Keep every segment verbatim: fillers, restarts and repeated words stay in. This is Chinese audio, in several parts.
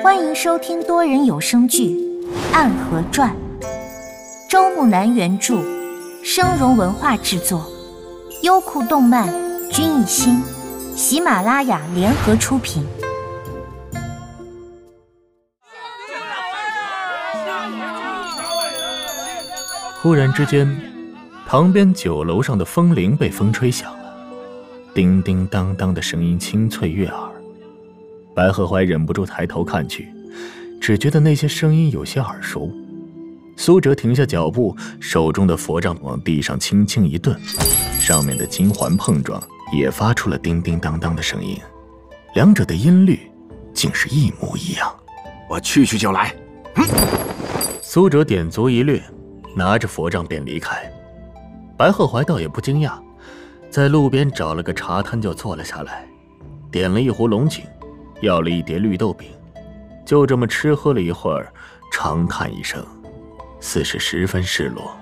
欢迎收听多人有声剧《暗河传》，周木南原著，生荣文化制作，优酷动漫、君艺兴、喜马拉雅联合出品。 忽然之间，旁边酒楼上的风铃被风吹响了，叮叮当当的声音清脆悦耳。白鹤怀忍不住抬头看去，只觉得那些声音有些耳熟。苏哲停下脚步，手中的佛杖往地上轻轻一顿，上面的金环碰撞也发出了叮叮当当的声音，两者的音律竟是一模一样。 我去去就来。嗯、 苏哲点足一掠，拿着佛杖便离开。白鹤怀倒也不惊讶，在路边找了个茶摊就坐了下来，点了一壶龙井，要了一碟绿豆饼，就这么吃喝了一会儿，长叹一声，似是十分失落。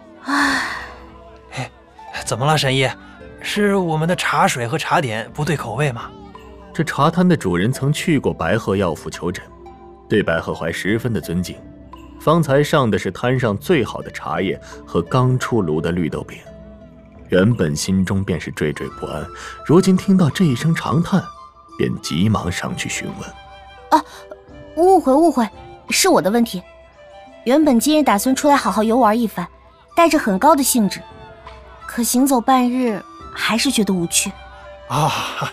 唉，怎么了，神医？是我们的茶水和茶点不对口味吗？ 这茶摊的主人曾去过白鹤药府求诊，对白鹤怀十分的尊敬。方才上的是摊上最好的茶叶和刚出炉的绿豆饼，原本心中便是惴惴不安，如今听到这一声长叹，便急忙上去询问。 啊，误会误会，是我的问题。原本今日打算出来好好游玩一番，带着很高的兴致，可行走半日，还是觉得无趣。 啊，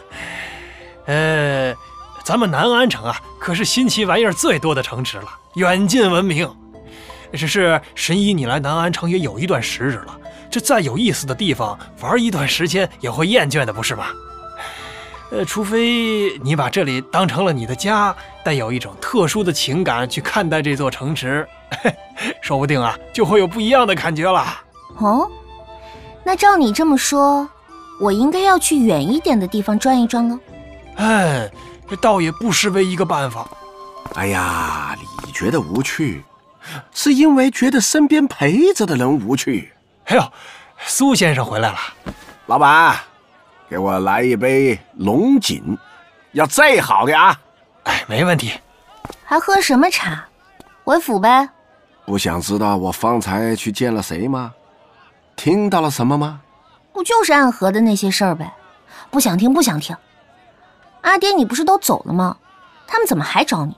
呃，咱们南安城啊，可是新奇玩意儿最多的城池了，远近闻名。只是神医你来南安城也有一段时日了，这再有意思的地方玩一段时间也会厌倦的，不是吗？呃，除非你把这里当成了你的家，带有一种特殊的情感去看待这座城池，说不定啊，就会有不一样的感觉了。 哦，那照你这么说，我应该要去远一点的地方转一转了。 哎，这倒也不失为一个办法。 哎呀，你觉得无趣，是因为觉得身边陪着的人无趣。 哎呦，苏先生回来了。 老板，给我来一杯龙井，要最好的啊。 哎，没问题。 还喝什么茶？回府呗。 不想知道我方才去见了谁吗？听到了什么吗？ 不就是暗河的那些事儿呗。不想听不想听。阿爹你不是都走了吗？他们怎么还找你？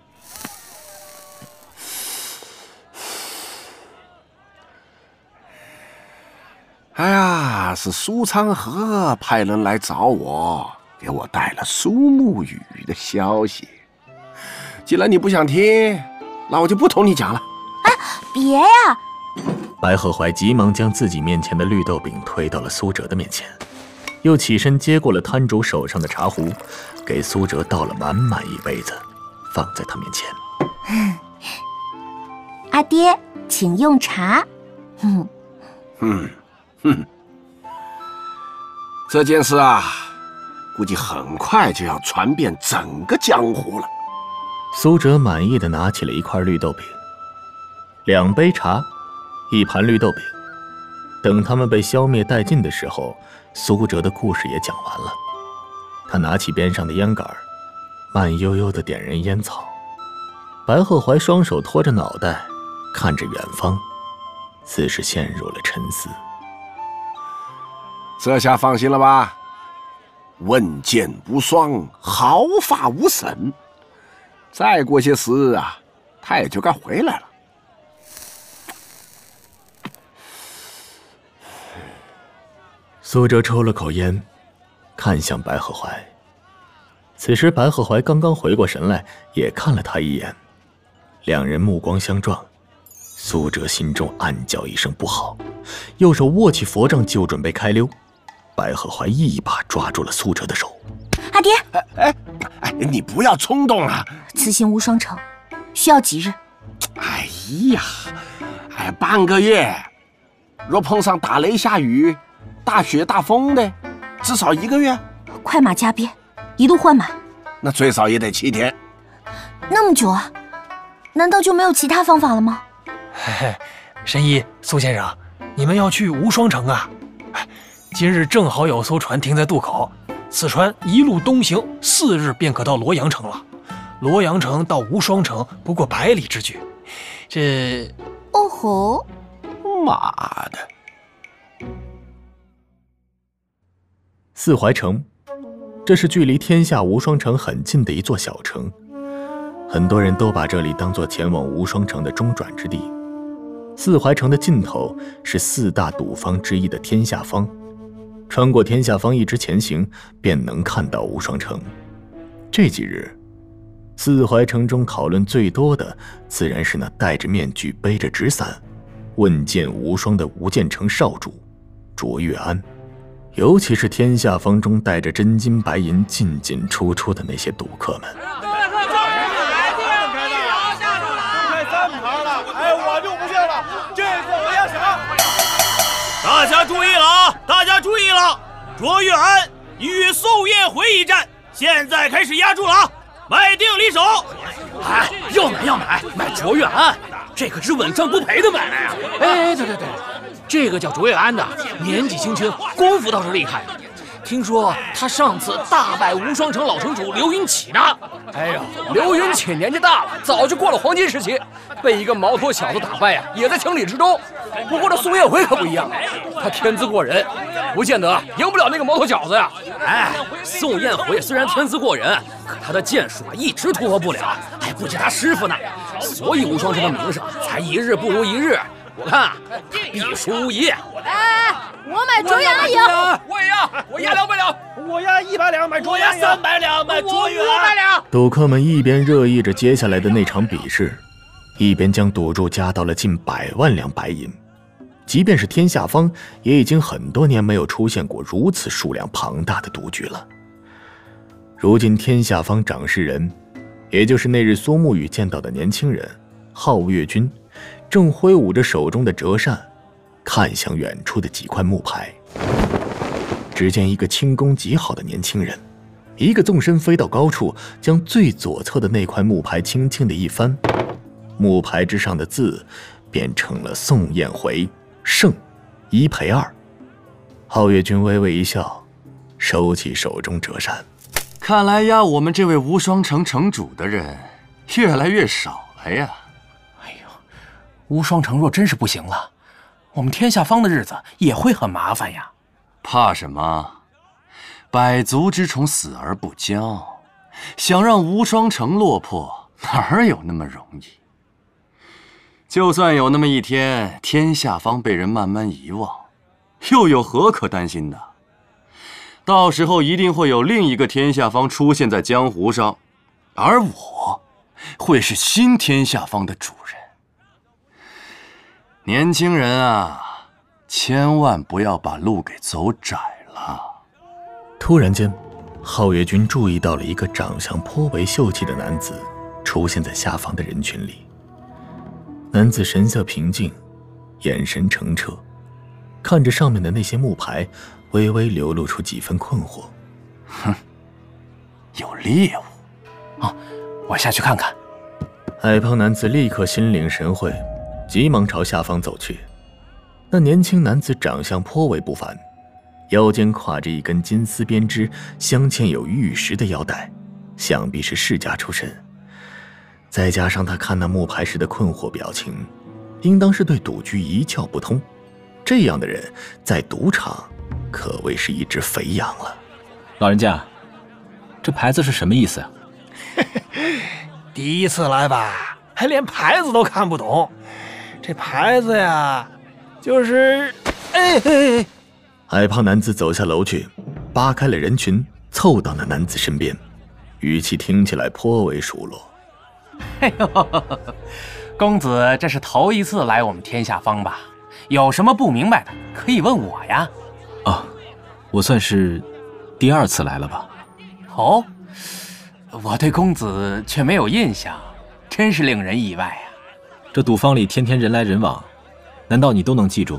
哎呀，是苏昌河派人来找我，给我带了苏沐雨的消息。既然你不想听，那我就不同你讲了。 哎，别呀！ 白鹤怀急忙将自己面前的绿豆饼推到了苏哲的面前，又起身接过了摊主手上的茶壶，给苏哲倒了满满一杯子，放在他面前。 阿爹，请用茶。 嗯嗯嗯，这件事啊，估计很快就要传遍整个江湖了。 苏哲满意的拿起了一块绿豆饼，两杯茶，一盘绿豆饼。等他们被消灭殆尽的时候，苏哲的故事也讲完了。他拿起边上的烟杆，慢悠悠地点燃烟草。白鹤怀双手托着脑袋，看着远方，似是陷入了沉思。 这下放心了吧？问剑无双，毫发无损。再过些时日啊，他也就该回来了。 苏哲抽了口烟，看向白鹤怀。此时白鹤怀刚刚回过神来，也看了他一眼，两人目光相撞。苏哲心中暗叫一声不好，右手握起佛杖就准备开溜。白鹤怀一把抓住了苏哲的手。 阿爹， 哎哎哎，你不要冲动啊！ 此行无双城，需要几日？ 哎呀，哎，半个月。若碰上打雷下雨、大雪大风的，至少一个月。 快马加鞭，一路换马。 那最少也得七天。 那么久啊？难道就没有其他方法了吗？ 嘿嘿，神医苏先生，你们要去无双城啊？今日正好有艘船停在渡口，此船一路东行，四日便可到罗阳城了。 罗阳城到无双城不过百里之距。这…… 哦吼， 妈的！ 四怀城，这是距离天下无双城很近的一座小城，很多人都把这里当作前往无双城的中转之地。四怀城的尽头是四大赌坊之一的天下坊，穿过天下坊一直前行，便能看到无双城。这几日，四怀城中讨论最多的，自然是那戴着面具、背着纸伞、问剑无双的无剑城少主卓越安。尤其是天下坊中带着真金白银进进出出的那些赌客们， 大家注意了啊！大家注意了！卓越安与宋彦回一战，现在开始压注了啊！买定离手！ 哎，要买要买，买卓越安，这可是稳赚不赔的买卖啊！哎，对对对。这个叫卓越安的，年纪轻轻，功夫倒是厉害。听说他上次大败无双城老城主刘云起呢。哎呦，刘云起年纪大了，早就过了黄金时期，被一个毛头小子打败呀，也在情理之中。不过这宋彦回可不一样，他天资过人，不见得赢不了那个毛头小子呀。哎，宋彦回虽然天资过人，可他的剑术啊一直突破不了，还不及他师傅呢，所以无双城的名声才一日不如一日。我看啊，必输无疑。 哎，我买卓越安赢， 我也要，我押两百两， 我押一百两买卓越安，三百两买卓越安，五百两。 赌客们一边热议着接下来的那场比试，一边将赌注加到了近百万两白银。即便是天下坊，也已经很多年没有出现过如此数量庞大的赌局了。如今天下坊掌事人，也就是那日苏沐雨见到的年轻人皓月君，正挥舞着手中的折扇，看向远处的几块木牌。只见一个轻功极好的年轻人，一个纵身飞到高处，将最左侧的那块木牌轻轻的一翻，木牌之上的字变成了宋彦回胜一赔二。皓月君微微一笑，收起手中折扇。 看来压我们这位无双城城主的人越来越少了呀。 无双城若真是不行了，我们天下坊的日子也会很麻烦呀。 怕什么？百足之虫，死而不僵。想让无双城落魄，哪有那么容易？就算有那么一天，天下坊被人慢慢遗忘，又有何可担心的？到时候一定会有另一个天下坊出现在江湖上，而我会是新天下坊的主人。年轻人啊，千万不要把路给走窄了。 突然间，皓月君注意到了一个长相颇为秀气的男子出现在下方的人群里。男子神色平静，眼神澄澈，看着上面的那些木牌，微微流露出几分困惑。 哼，有猎物啊！我下去看看。 矮胖男子立刻心领神会，急忙朝下方走去。那年轻男子长相颇为不凡，腰间挎着一根金丝编织、镶嵌有玉石的腰带，想必是世家出身。再加上他看那木牌时的困惑表情，应当是对赌局一窍不通。这样的人在赌场可谓是一只肥羊了。 老人家，这牌子是什么意思啊？ 第一次来吧，还连牌子都看不懂。这牌子呀，就是……哎哎哎！ 矮胖男子走下楼去，扒开了人群，凑到那男子身边，语气听起来颇为熟络。 哎呦，公子这是头一次来我们天下坊吧？有什么不明白的可以问我呀。 啊，我算是第二次来了吧？ 哦，我对公子却没有印象，真是令人意外啊。 这赌坊里天天人来人往，难道你都能记住？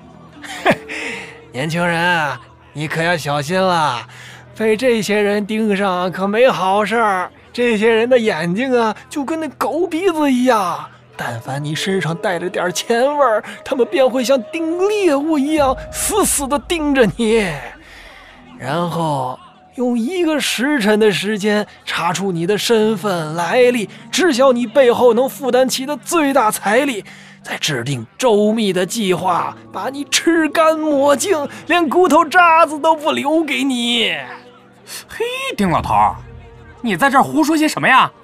年轻人啊，你可要小心了，被这些人盯上可没好事儿。这些人的眼睛啊，就跟那狗鼻子一样，但凡你身上带着点钱味儿，他们便会像盯猎物一样死死地盯着你。然后用一个时辰的时间查出你的身份来历，知晓你背后能负担起的最大财力，再制定周密的计划，把你吃干抹净，连骨头渣子都不留给你。 嘿，丁老头，你在这儿胡说些什么呀？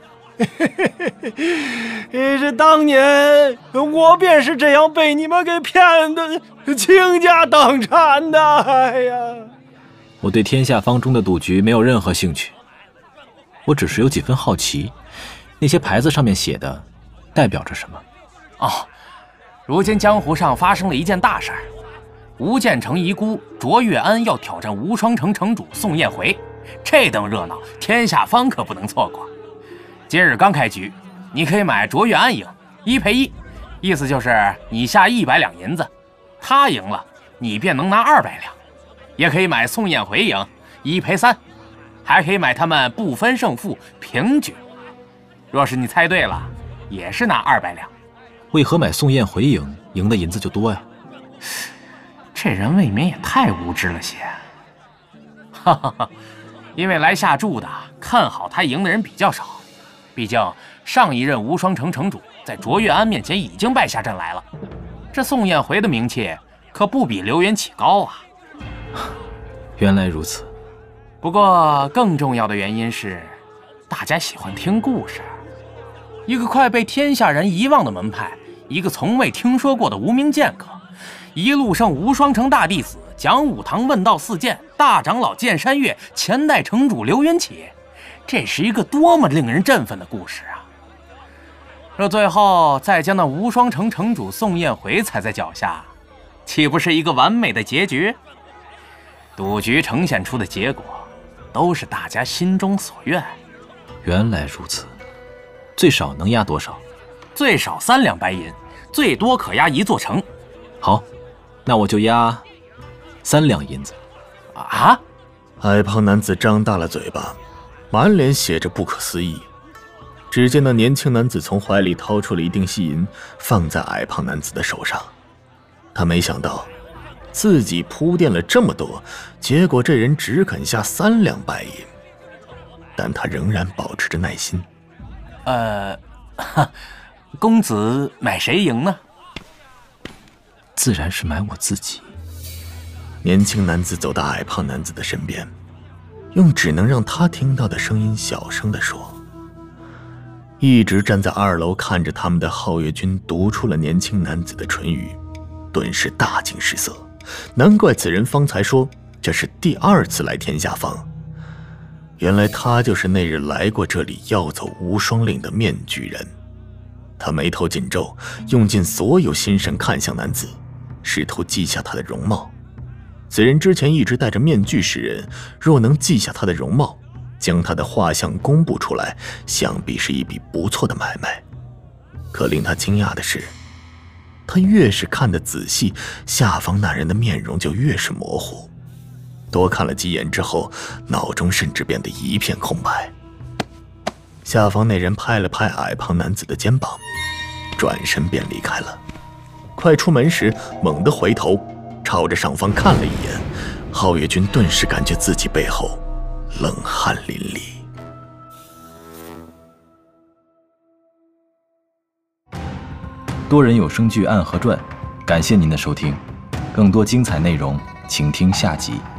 这当年我便是这样被你们给骗的，倾家荡产的。哎呀， 我对天下方中的赌局没有任何兴趣，我只是有几分好奇，那些牌子上面写的代表着什么？ 哦，如今江湖上发生了一件大事儿，吴建成遗孤卓越安要挑战无双城城主宋彦回，这等热闹，天下方可不能错过。今日刚开局，你可以买卓越安赢，一赔一，意思就是你下一百两银子，他赢了，你便能拿二百两。也可以买宋彦回赢，一赔三，还可以买他们不分胜负平局。若是你猜对了，也是拿二百两。 为何买宋彦回赢，赢的银子就多呀？ 这人未免也太无知了些。哈哈哈，因为来下注的看好他赢的人比较少，毕竟上一任无双城城主在卓越安面前已经败下阵来了，这宋彦回的名气可不比刘元起高啊。 原来如此。 不过更重要的原因是，大家喜欢听故事。一个快被天下人遗忘的门派，一个从未听说过的无名剑客，一路上无双城大弟子讲武堂问道四剑，大长老剑山月，前代城主刘元起，这是一个多么令人振奋的故事啊！若最后再将那无双城城主宋彦回踩在脚下，岂不是一个完美的结局？赌局呈现出的结果，都是大家心中所愿。 原来如此，最少能押多少？ 最少三两白银，最多可押一座城。 好，那我就押三两银子。 啊！ 矮胖男子张大了嘴巴，满脸写着不可思议。只见那年轻男子从怀里掏出了一锭细银，放在矮胖男子的手上。他没想到自己铺垫了这么多，结果这人只肯下三两白银，但他仍然保持着耐心。 呃，公子买谁赢呢？ 自然是买我自己。 年轻男子走到矮胖男子的身边，用只能让他听到的声音小声地说。一直站在二楼看着他们的皓月君读出了年轻男子的唇语，顿时大惊失色。难怪此人方才说这是第二次来天下坊，原来他就是那日来过这里要走无双令的面具人。他眉头紧皱，用尽所有心神看向男子，试图记下他的容貌。此人之前一直戴着面具示人，若能记下他的容貌，将他的画像公布出来，想必是一笔不错的买卖。可令他惊讶的是，他越是看得仔细，下方那人的面容就越是模糊。多看了几眼之后，脑中甚至变得一片空白。下方那人拍了拍矮胖男子的肩膀，转身便离开了。快出门时，猛地回头，朝着上方看了一眼，皓月君顿时感觉自己背后冷汗淋漓。 多人有声剧《暗河传》，感谢您的收听，更多精彩内容，请听下集。